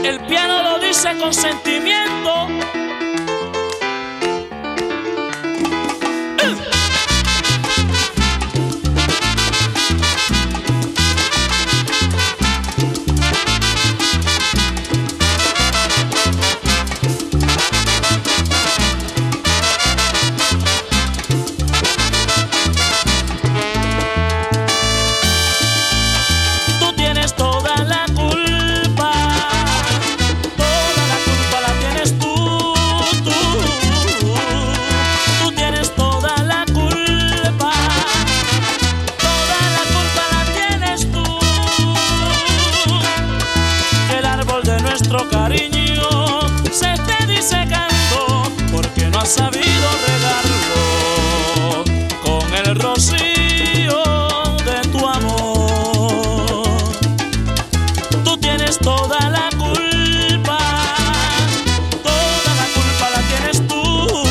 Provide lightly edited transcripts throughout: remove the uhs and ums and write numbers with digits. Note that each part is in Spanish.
El piano lo dice con sentimiento. Nuestro cariño se esté disecando porque no has sabido regarlo con el rocío de tu amor. Tú tienes toda la culpa la tienes tú.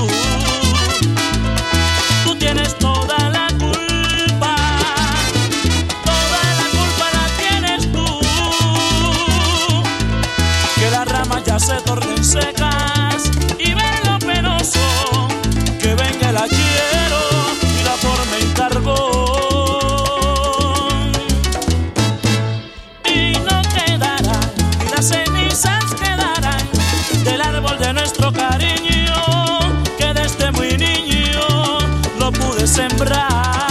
Tú tienes toda la culpa la tienes tú. Que las ramas ya se tornen secas y ver lo penoso que venga el hachiero y la forma en carbón. Y no quedarán, y las cenizas quedarán del árbol de nuestro cariño, que desde muy niño lo pude sembrar.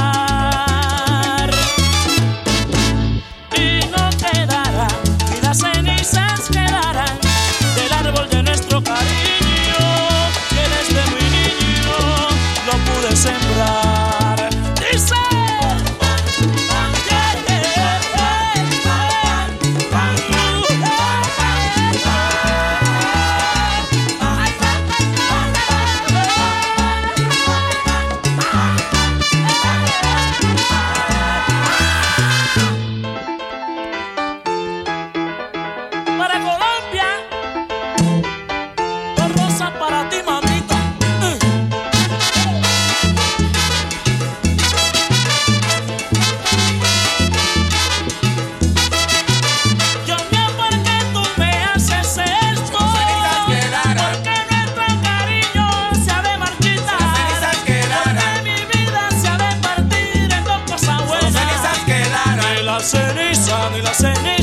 Y no quedarán, y las cenizas quedarán del árbol de nuestro cariño, que desde muy niño lo pude sembrar. Dice para Colombia, dos rosas para ti, mamita. Dios mío, ¿por qué tú me haces esto? Porque nuestro cariño se ha de marchitar. Porque mi vida se ha de partir en dos cosas buenas. Ni la ceniza, ni la ceniza.